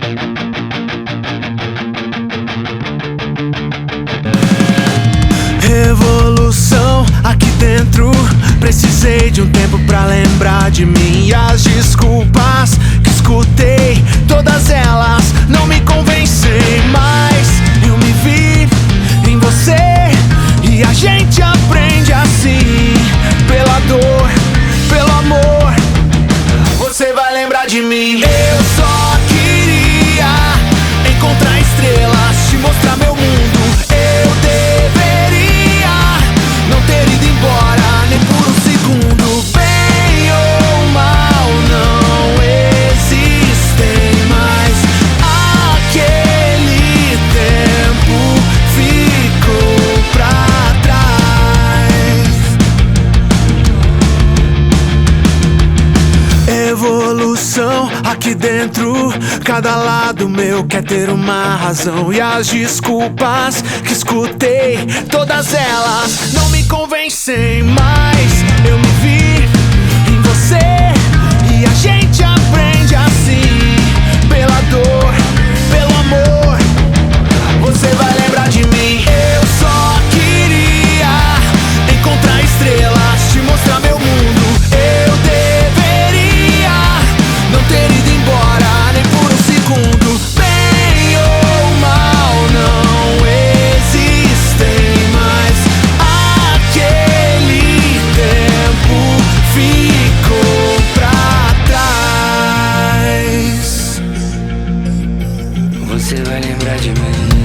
Revolução aqui dentro. Precisei de um tempo pra lembrar de mim. E as desculpas que escutei, todas elas não me convencem mais. Eu me vi em você e a gente aprende assim. Pela dor, pelo amor, você vai lembrar de mim. Eu só queria encontrar estrelas, te mostrar meu mundo. Eu deveria não ter ido embora nem por um segundo. Bem ou mal não existem mais. Aquele tempo ficou pra trás. Evolução aqui dentro. Cada lado meu quer ter uma razão. E as desculpas que escutei, todas elas não me convencem mais. Eu me vi em você e a gente aprende assim. Pela dor, pelo amor, você vai lembrar de mim. Eu só queria encontrar estrelas, te mostrar meu mundo. Eu deveria não ter ido embora nem por um segundo. Bem ou mal não existem mais. Aquele tempo ficou pra trás. Você vai lembrar de mim.